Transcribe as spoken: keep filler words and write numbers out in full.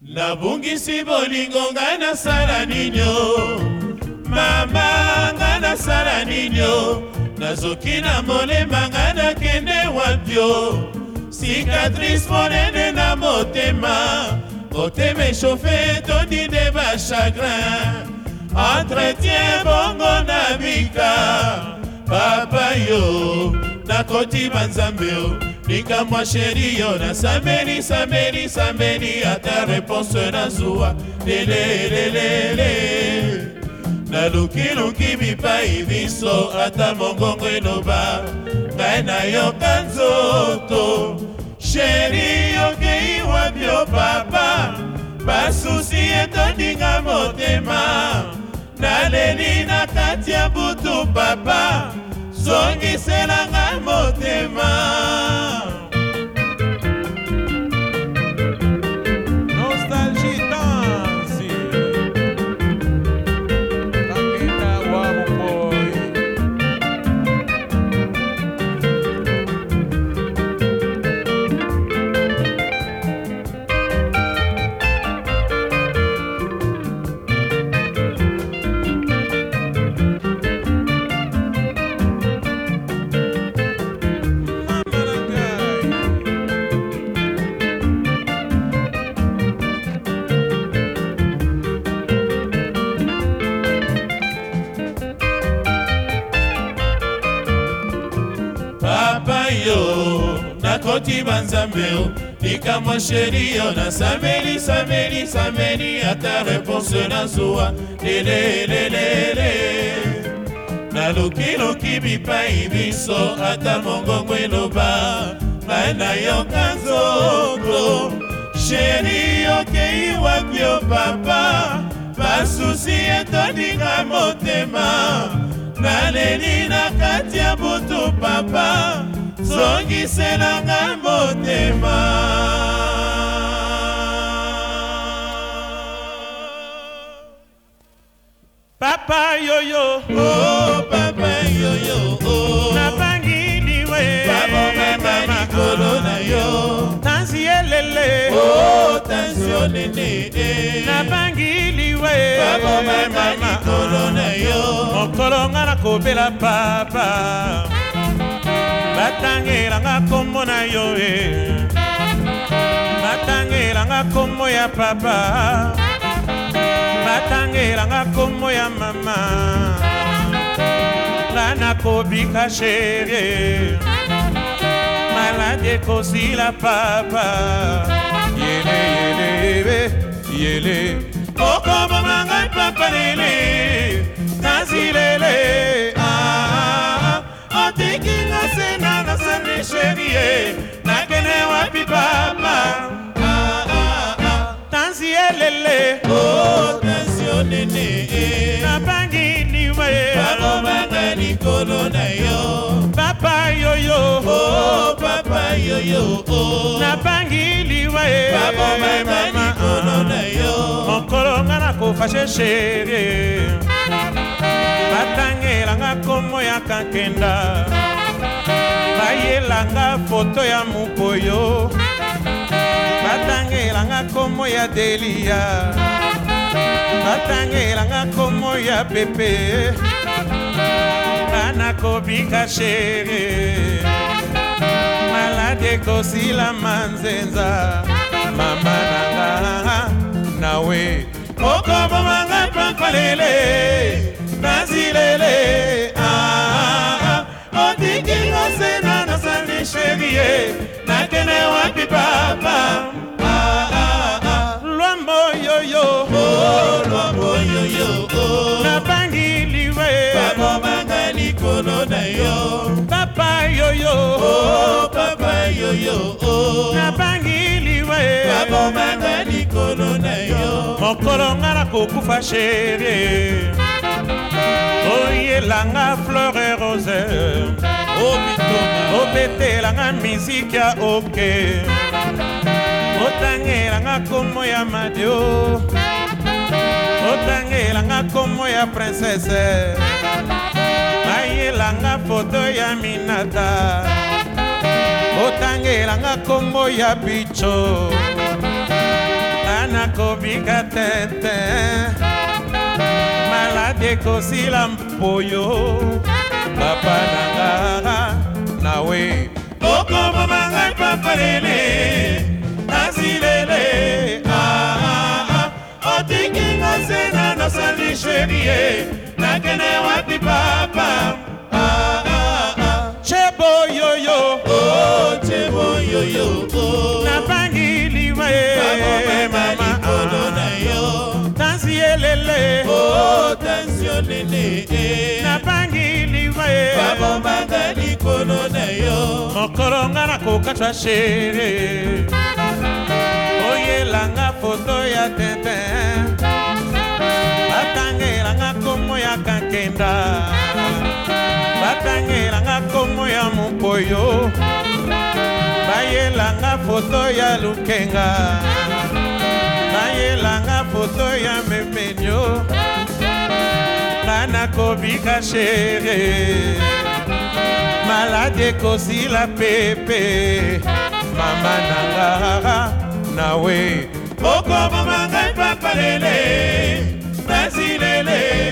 Nabungisi bolingo nga nasala ninyo, mama nga nasala ninyo, nazoki na molema nga nakende wapyo, cicatrice monene na motema, motema échauffé tondi de ba chagrin, entretien bongo na bika, papa yo nakoti banzambe yo, nika mwa sheri yo na sambeni sambeni sambeni ata réponse na zuwa lele lele lele na luki luki bipai biso ata mongongo eloba ngai nayoka nzoto sheri yokei wabio papa basusi etondinga motema naleli na kati ya butu papa zongiselanga motema. Nostalgie danse Kakita wa mupoi Papa yo nakoti banzambe yo, nika mwa sheri yo na sambeli sambeli sambeli ata réponse na zuwa lele lele lele na luki luki bipai biso ata mongongo eloba ngai nayoka nzoto sheri yokei wapio papa basusi etondinga motema naleli na kati ya butu papa zongiselanga motema. Papa yoyo Oh papa yoyo oh nabangiliwe babomema likolo na yo tansielele oh tansionene nabangiliwe babomema likolo na yo mokolo nga nakobela papa batangelanga kombo na yo e batangelanga kombo ya papa batangelanga kombo ya mama nga nakobika sheri maladi ekosila papa yele yele yele okoboma ngai papa lele nazilele otikinga sena nasani sheri nakene wapi papa tansielele oh tansionene nabangiliwe babomanga likolo na yo papa yoyo oh papa yoyo oh nabangiliwe babomanga likolo na yo mokolo nga nakofashe sheri batangelanga kombo ya kankenda bayelanga foto ya mukoyo batangelanga kombo ya delia batangelanga kombo ya pepe banakobika sheri maladi ekosila manzenza mama nanga nawe okobomanga papa lele nazilele otikinga sena nasani sheri nakene wapi papa lwambo yoyo lwambo yoyo nabangiliwe babomanga likolo na yo papa yoyo papa yoyo nabangiliwe babomanga likolo na yo mokolo nga nakokufa sheri oyelanga fleur et rose obetelanga misiki ya oke otangelanga kombo ya madio otangelanga kombo ya princesse bayelanga foto ya minata otangelanga kombo ya bicho Ngana kobika tete malade kosila mpoyo papa nanga nawe Okoma mangai papa lele Azilele Ah ah ah Otiki ngasena no sali sherie Nakene wapi papa Ah ah ah Chebo yo yo Oh chebo yo yo Oh Napangi liwa mama ah yo Tansielele Oh tansiolele Napangi liwa Babo mangali kono na yo Mokoronga na kokatwa shere Oye langa foto ya tete Batange langa komo ya kankenda Batange langa komo ya mupoyo Baye langa foto ya lukenga Baye langa foto ya memenyo Ngana kobika shere Malade kosi la pepe Mama nanga nawe Okoma mangai papa lele Nazilele